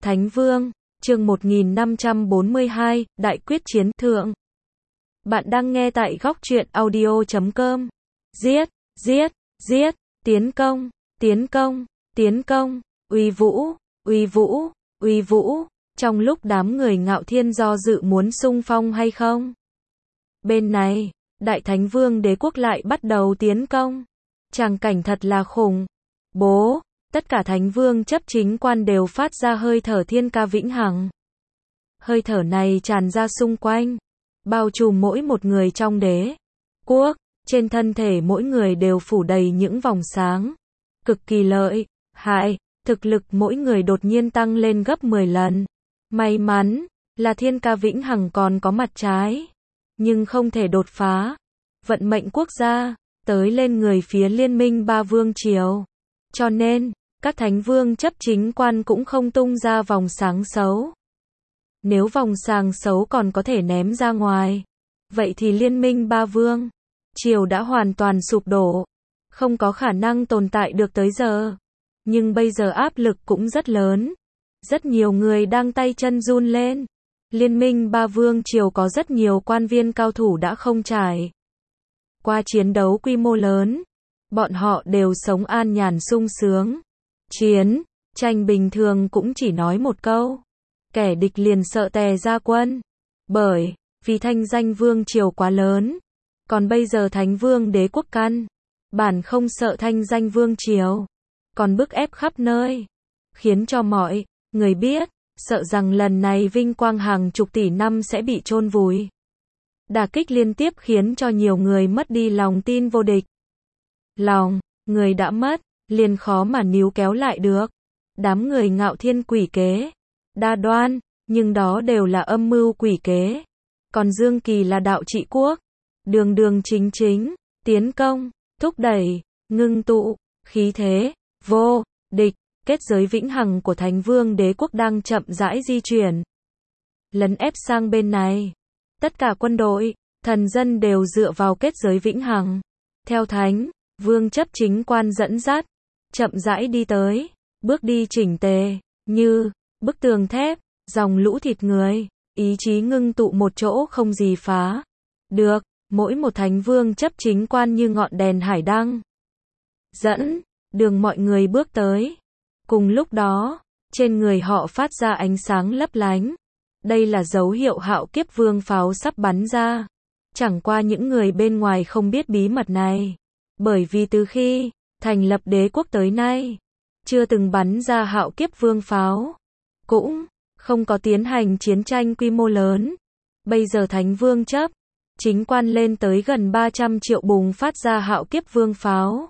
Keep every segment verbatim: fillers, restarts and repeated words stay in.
Thánh Vương, chương một nghìn năm trăm bốn mươi hai, Đại quyết chiến thượng. Bạn đang nghe tại góc truyện audio chấm com. Giết, giết, giết, tiến công, tiến công, tiến công, uy vũ, uy vũ, uy vũ. Trong lúc đám người Ngạo Thiên do dự muốn xung phong hay không, bên này, Đại Thánh Vương Đế quốc lại bắt đầu tiến công. Tràng cảnh thật là khủng. Bố, tất cả Thánh Vương chấp chính quan đều phát ra hơi thở thiên ca vĩnh hằng. Hơi thở này tràn ra xung quanh, bao trùm mỗi một người trong đế quốc, trên thân thể mỗi người đều phủ đầy những vòng sáng, cực kỳ lợi hại, thực lực mỗi người đột nhiên tăng lên gấp mười lần. May mắn là thiên ca vĩnh hằng còn có mặt trái, nhưng không thể đột phá. Vận mệnh quốc gia tới lên người phía liên minh ba vương triều, cho nên các thánh vương chấp chính quan cũng không tung ra vòng sáng xấu. Nếu vòng sáng xấu còn có thể ném ra ngoài, vậy thì liên minh ba vương triều đã hoàn toàn sụp đổ, không có khả năng tồn tại được tới giờ. Nhưng bây giờ áp lực cũng rất lớn, rất nhiều người đang tay chân run lên. Liên minh ba vương triều có rất nhiều quan viên cao thủ đã không trải qua chiến đấu quy mô lớn, bọn họ đều sống an nhàn sung sướng. Chiến tranh bình thường cũng chỉ nói một câu, kẻ địch liền sợ tè ra quân, bởi vì thanh danh vương triều quá lớn. Còn bây giờ Thánh Vương Đế quốc căn bản không sợ thanh danh vương triều, còn bức ép khắp nơi, khiến cho mọi người biết, sợ rằng lần này vinh quang hàng chục tỷ năm sẽ bị chôn vùi. Đả kích liên tiếp khiến cho nhiều người mất đi lòng tin vô địch. Lòng người đã mất, liền khó mà níu kéo lại được. Đám người Ngạo Thiên quỷ kế đa đoan, nhưng đó đều là âm mưu quỷ kế. Còn Dương Kỳ là đạo trị quốc, đường đường chính chính, tiến công, thúc đẩy, ngưng tụ, khí thế, vô địch. Kết giới vĩnh hằng của Thánh Vương Đế quốc đang chậm rãi di chuyển, lấn ép sang bên này. Tất cả quân đội, thần dân đều dựa vào kết giới vĩnh hằng, theo Thánh Vương chấp chính quan dẫn dắt, chậm rãi đi tới, bước đi chỉnh tề, như bức tường thép, dòng lũ thịt người, ý chí ngưng tụ một chỗ không gì phá được. Mỗi một Thánh Vương chấp chính quan như ngọn đèn hải đăng, dẫn đường mọi người bước tới. Cùng lúc đó, trên người họ phát ra ánh sáng lấp lánh. Đây là dấu hiệu hạo kiếp vương pháo sắp bắn ra. Chẳng qua những người bên ngoài không biết bí mật này, bởi vì từ khi thành lập đế quốc tới nay, chưa từng bắn ra hạo kiếp vương pháo, cũng không có tiến hành chiến tranh quy mô lớn. Bây giờ Thánh Vương chấp chính quan lên tới gần ba trăm triệu bùng phát ra hạo kiếp vương pháo.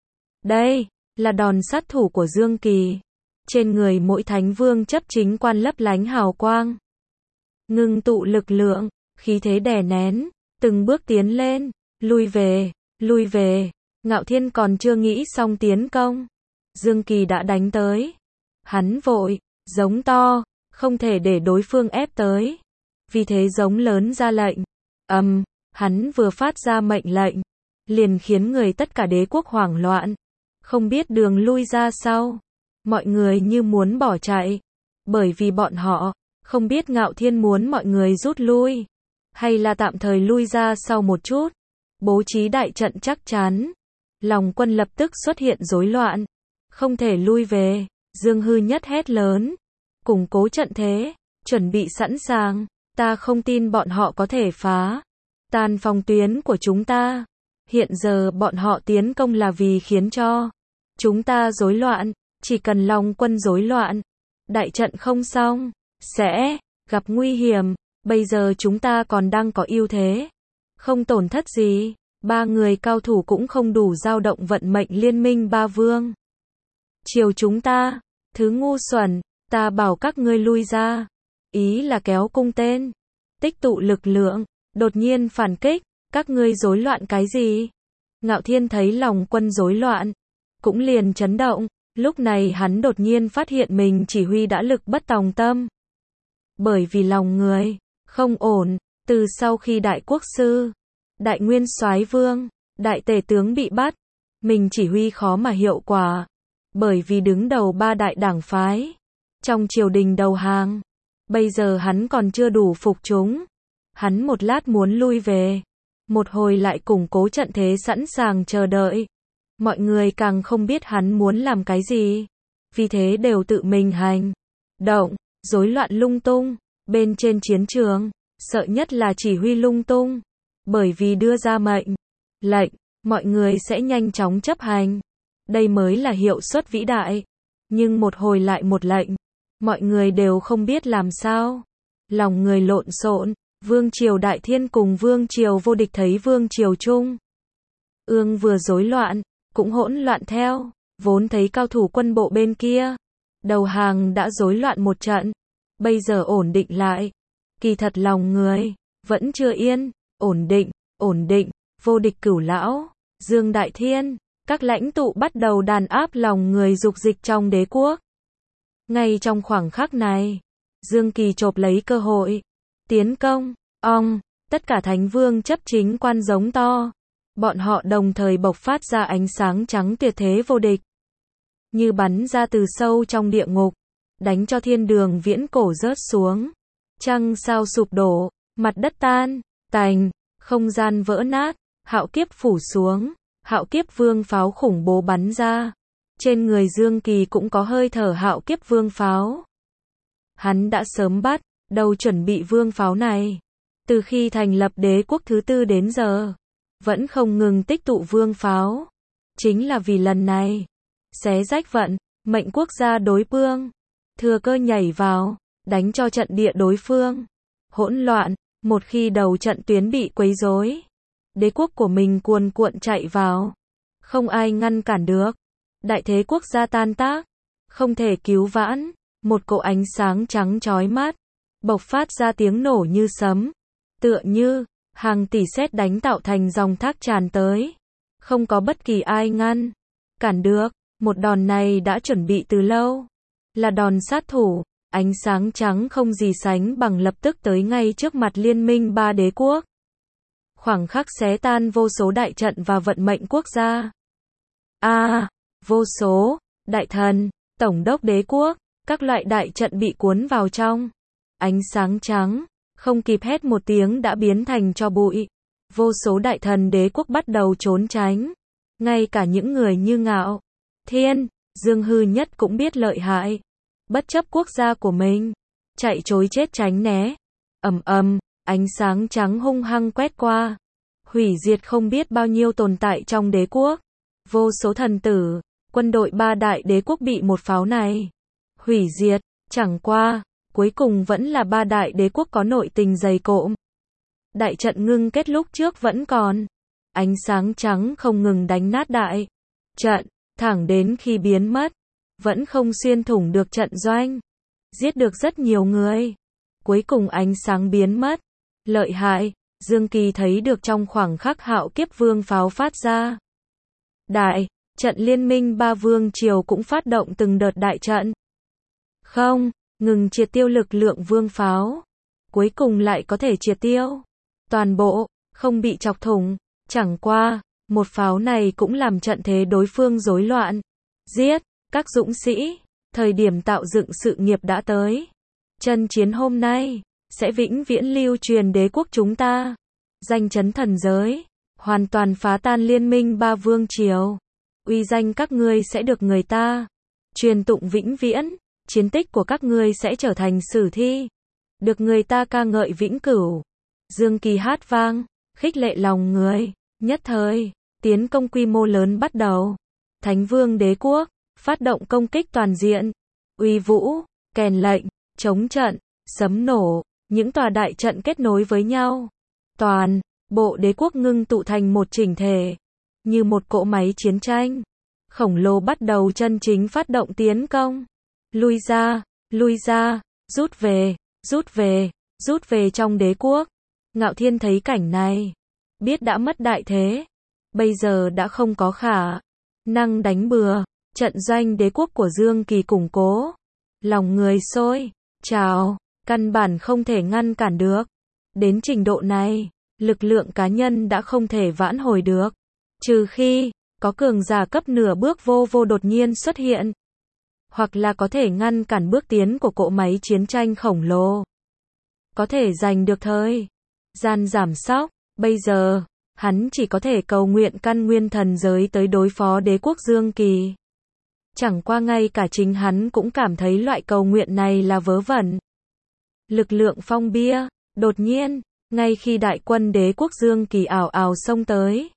Đây là đòn sát thủ của Dương Kỳ. Trên người mỗi Thánh Vương chấp chính quan lấp lánh hào quang, ngưng tụ lực lượng, khí thế đè nén, từng bước tiến lên, lui về, lui về. Ngạo Thiên còn chưa nghĩ xong tiến công, Dương Kỳ đã đánh tới. Hắn vội giống to, không thể để đối phương ép tới, vì thế giống lớn ra lệnh. Ầm, um, hắn vừa phát ra mệnh lệnh, liền khiến người tất cả đế quốc hoảng loạn, không biết đường lui ra sao. Mọi người như muốn bỏ chạy, bởi vì bọn họ không biết Ngạo Thiên muốn mọi người rút lui, hay là tạm thời lui ra sau một chút, bố trí đại trận chắc chắn. Lòng quân lập tức xuất hiện rối loạn, không thể lui về. Dương Hư Nhất hét lớn, củng cố trận thế, chuẩn bị sẵn sàng. Ta không tin bọn họ có thể phá tan phòng tuyến của chúng ta. Hiện giờ bọn họ tiến công là vì khiến cho chúng ta rối loạn. Chỉ cần lòng quân rối loạn, đại trận không xong, sẽ gặp nguy hiểm. Bây giờ chúng ta còn đang có ưu thế, không tổn thất gì. Ba người cao thủ cũng không đủ dao động vận mệnh liên minh ba vương triều chúng ta. Thứ ngu xuẩn, ta bảo các ngươi lui ra. Ý là kéo cung tên, tích tụ lực lượng, đột nhiên phản kích. Các ngươi rối loạn cái gì? Ngạo Thiên thấy lòng quân rối loạn, cũng liền chấn động. Lúc này hắn đột nhiên phát hiện mình chỉ huy đã lực bất tòng tâm, bởi vì lòng người không ổn. Từ sau khi đại quốc sư, đại nguyên soái vương, đại tể tướng bị bắt, mình chỉ huy khó mà hiệu quả, bởi vì đứng đầu ba đại đảng phái trong triều đình đầu hàng. Bây giờ hắn còn chưa đủ phục chúng. Hắn một lát muốn lui về, một hồi lại củng cố trận thế sẵn sàng chờ đợi. Mọi người càng không biết hắn muốn làm cái gì, vì thế đều tự mình hành động, rối loạn lung tung. Bên trên chiến trường, sợ nhất là chỉ huy lung tung, bởi vì đưa ra mệnh lệnh, mọi người sẽ nhanh chóng chấp hành. Đây mới là hiệu suất vĩ đại. Nhưng một hồi lại một lệnh, mọi người đều không biết làm sao. Lòng người lộn xộn. Vương triều Đại Thiên cùng Vương triều Vô Địch thấy Vương triều Trung Ương vừa rối loạn, cũng hỗn loạn theo. Vốn thấy cao thủ quân bộ bên kia đầu hàng đã rối loạn một trận, bây giờ ổn định lại. Kỳ thật lòng người vẫn chưa yên. Ổn định, ổn định. Vô Địch, Cửu Lão, Dương Đại Thiên, các lãnh tụ bắt đầu đàn áp lòng người dục dịch trong đế quốc. Ngay trong khoảng khắc này, Dương Kỳ chộp lấy cơ hội tiến công. Ong, tất cả thánh vương chấp chính quan giống to. Bọn họ đồng thời bộc phát ra ánh sáng trắng tuyệt thế vô địch, như bắn ra từ sâu trong địa ngục, đánh cho thiên đường viễn cổ rớt xuống. Trăng sao sụp đổ, mặt đất tan tành, không gian vỡ nát, hạo kiếp phủ xuống. Hạo kiếp vương pháo khủng bố bắn ra. Trên người Dương Kỳ cũng có hơi thở hạo kiếp vương pháo. Hắn đã sớm bắt đầu chuẩn bị vương pháo này. Từ khi thành lập đế quốc thứ tư đến giờ, vẫn không ngừng tích tụ vương pháo. Chính là vì lần này, xé rách vận mệnh quốc gia đối phương, thừa cơ nhảy vào, đánh cho trận địa đối phương hỗn loạn. Một khi đầu trận tuyến bị quấy rối, đế quốc của mình cuồn cuộn chạy vào, không ai ngăn cản được. Đại thế quốc gia tan tác, không thể cứu vãn. Một cỗ ánh sáng trắng chói mắt bộc phát ra tiếng nổ như sấm, tựa như hàng tỷ sét đánh tạo thành dòng thác tràn tới. Không có bất kỳ ai ngăn cản được. Một đòn này đã chuẩn bị từ lâu, là đòn sát thủ. Ánh sáng trắng không gì sánh bằng lập tức tới ngay trước mặt liên minh ba đế quốc. Khoảng khắc xé tan vô số đại trận và vận mệnh quốc gia. A, à, vô số đại thần, tổng đốc đế quốc, các loại đại trận bị cuốn vào trong ánh sáng trắng, không kịp hét một tiếng đã biến thành tro bụi. Vô số đại thần đế quốc bắt đầu trốn tránh. Ngay cả những người như Ngạo Thiên, Dương Hư Nhất cũng biết lợi hại, bất chấp quốc gia của mình, chạy trối chết tránh né. Ầm ầm, ánh sáng trắng hung hăng quét qua, hủy diệt không biết bao nhiêu tồn tại trong đế quốc. Vô số thần tử, quân đội ba đại đế quốc bị một pháo này hủy diệt. Chẳng qua, cuối cùng vẫn là ba đại đế quốc có nội tình dày cộm. Đại trận ngưng kết lúc trước vẫn còn. Ánh sáng trắng không ngừng đánh nát đại trận, thẳng đến khi biến mất, vẫn không xuyên thủng được trận doanh, giết được rất nhiều người. Cuối cùng ánh sáng biến mất. Lợi hại, Dương Kỳ thấy được trong khoảng khắc hạo kiếp vương pháo phát ra. Đại trận liên minh ba vương triều cũng phát động từng đợt đại trận. Không ngừng triệt tiêu lực lượng vương pháo. Cuối cùng lại có thể triệt tiêu toàn bộ, không bị chọc thủng. Chẳng qua, một pháo này cũng làm trận thế đối phương rối loạn. Giết các dũng sĩ, thời điểm tạo dựng sự nghiệp đã tới. Trận chiến hôm nay sẽ vĩnh viễn lưu truyền đế quốc chúng ta, danh chấn thần giới, hoàn toàn phá tan liên minh ba vương triều. Uy danh các ngươi sẽ được người ta truyền tụng vĩnh viễn, chiến tích của các ngươi sẽ trở thành sử thi, được người ta ca ngợi vĩnh cửu. Dương Kỳ hát vang, khích lệ lòng người. Nhất thời, tiến công quy mô lớn bắt đầu. Thánh vương đế quốc phát động công kích toàn diện. Uy vũ, kèn lệnh, chống trận, sấm nổ, những tòa đại trận kết nối với nhau. Toàn bộ đế quốc ngưng tụ thành một chỉnh thể, như một cỗ máy chiến tranh khổng lồ bắt đầu chân chính phát động tiến công. Lui ra, lui ra, rút về, rút về, rút về trong đế quốc. Ngạo Thiên thấy cảnh này, biết đã mất đại thế, bây giờ đã không có khả năng đánh bừa. Trận doanh đế quốc của Dương Kỳ củng cố, lòng người sôi trào, căn bản không thể ngăn cản được. Đến trình độ này, lực lượng cá nhân đã không thể vãn hồi được, trừ khi có cường giả cấp nửa bước vô vô đột nhiên xuất hiện. hoặc là có thể ngăn cản bước tiến của cỗ máy chiến tranh khổng lồ. Có thể giành được thời gian giảm sóc. Bây giờ, hắn chỉ có thể cầu nguyện căn nguyên thần giới tới đối phó đế quốc Dương Kỳ. Chẳng qua ngay cả chính hắn cũng cảm thấy loại cầu nguyện này là vớ vẩn. Lực lượng phong bia, đột nhiên, ngay khi đại quân đế quốc Dương Kỳ ảo ảo xông tới.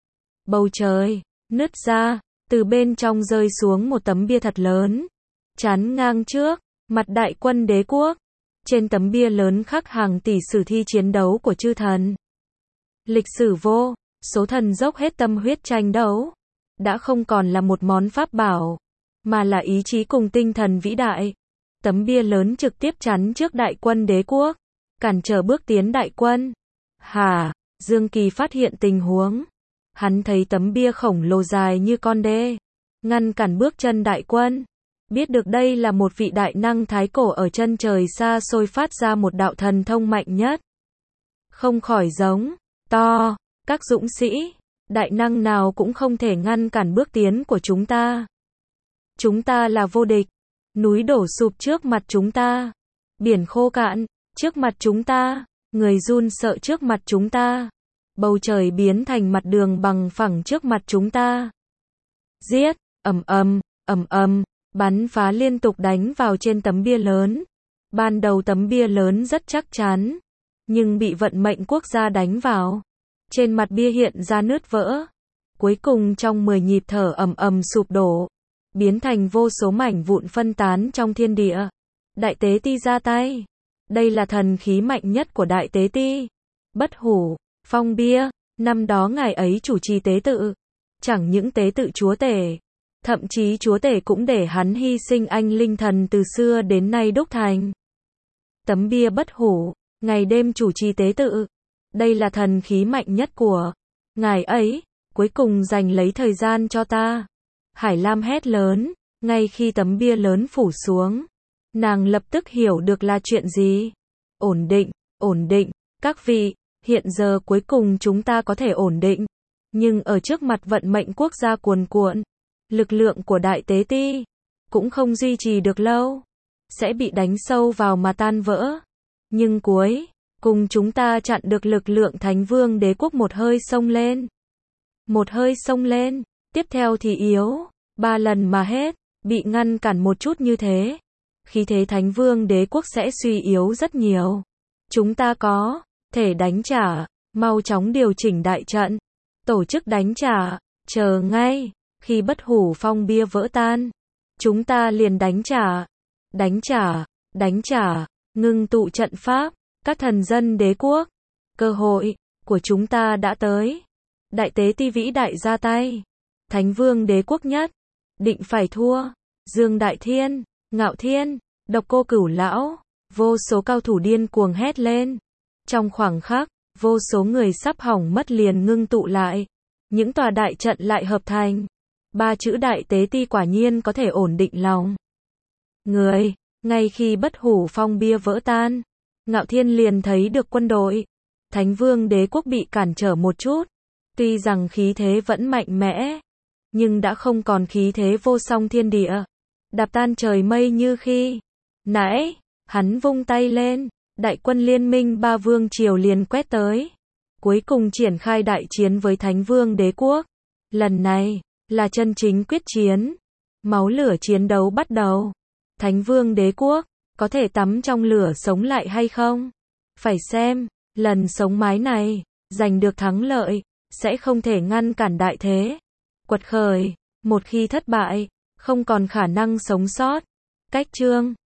Bầu trời, nứt ra, từ bên trong rơi xuống một tấm bia thật lớn. Chắn ngang trước, mặt đại quân đế quốc. Trên tấm bia lớn khắc hàng tỷ sử thi chiến đấu của chư thần. Lịch sử vô số thần dốc hết tâm huyết tranh đấu. Đã không còn là một món pháp bảo, mà là ý chí cùng tinh thần vĩ đại. Tấm bia lớn trực tiếp chắn trước đại quân đế quốc, cản trở bước tiến đại quân. Hả? Dương Kỳ phát hiện tình huống. Hắn thấy tấm bia khổng lồ dài như con đê, ngăn cản bước chân đại quân. Biết được đây là một vị đại năng thái cổ ở chân trời xa xôi phát ra một đạo thần thông mạnh nhất. Không khỏi giống to, các dũng sĩ, đại năng nào cũng không thể ngăn cản bước tiến của chúng ta. Chúng ta là vô địch. Núi đổ sụp trước mặt chúng ta. Biển khô cạn trước mặt chúng ta. Người run sợ trước mặt chúng ta. Bầu trời biến thành mặt đường bằng phẳng trước mặt chúng ta. Giết, ầm ầm, ầm ầm, bắn phá liên tục đánh vào trên tấm bia lớn. Ban đầu tấm bia lớn rất chắc chắn, nhưng bị vận mệnh quốc gia đánh vào. Trên mặt bia hiện ra nứt vỡ. Cuối cùng trong mười nhịp thở ầm ầm sụp đổ, biến thành vô số mảnh vụn phân tán trong thiên địa. Đại tế ti ra tay. Đây là thần khí mạnh nhất của đại tế ti. Bất hủ, phong bia, năm đó ngài ấy chủ trì tế tự. Chẳng những tế tự chúa tể, thậm chí chúa tể cũng để hắn hy sinh anh linh thần từ xưa đến nay đúc thành. Tấm bia bất hủ, ngày đêm chủ trì tế tự. Đây là thần khí mạnh nhất của ngài ấy, cuối cùng dành lấy thời gian cho ta. Hải Lam hét lớn, ngay khi tấm bia lớn phủ xuống. Nàng lập tức hiểu được là chuyện gì. Ổn định, ổn định, các vị, hiện giờ cuối cùng chúng ta có thể ổn định. Nhưng ở trước mặt vận mệnh quốc gia cuồn cuộn, lực lượng của đại tế ti cũng không duy trì được lâu, sẽ bị đánh sâu vào mà tan vỡ. Nhưng cuối cùng chúng ta chặn được lực lượng Thánh Vương đế quốc một hơi xông lên. Một hơi xông lên, tiếp theo thì yếu, ba lần mà hết, bị ngăn cản một chút như thế. Khí thế Thánh Vương đế quốc sẽ suy yếu rất nhiều. Chúng ta có thể đánh trả, mau chóng điều chỉnh đại trận, tổ chức đánh trả, chờ ngay, khi bất hủ phong bia vỡ tan, chúng ta liền đánh trả, đánh trả, đánh trả, ngưng tụ trận pháp, các thần dân đế quốc, cơ hội của chúng ta đã tới. Đại tế ti vĩ đại ra tay, Thánh Vương đế quốc nhất định phải thua. Dương Đại Thiên, Ngạo Thiên, Độc Cô Cửu Lão, vô số cao thủ điên cuồng hét lên. Trong khoảng khắc, vô số người sắp hỏng mất liền ngưng tụ lại. Những tòa đại trận lại hợp thành. Ba chữ đại tế ti quả nhiên có thể ổn định lòng người. Ngay khi bất hủ phong bia vỡ tan, Ngạo Thiên liền thấy được quân đội Thánh Vương đế quốc bị cản trở một chút. Tuy rằng khí thế vẫn mạnh mẽ, nhưng đã không còn khí thế vô song thiên địa, đạp tan trời mây như khi nãy. Hắn vung tay lên, đại quân liên minh ba vương triều liền quét tới, cuối cùng triển khai đại chiến với Thánh Vương đế quốc. Lần này là chân chính quyết chiến, máu lửa chiến đấu bắt đầu. Thánh Vương đế quốc có thể tắm trong lửa sống lại hay không? Phải xem, lần sống mái này giành được thắng lợi sẽ không thể ngăn cản đại thế quật khởi. Một khi thất bại, không còn khả năng sống sót. Cách chương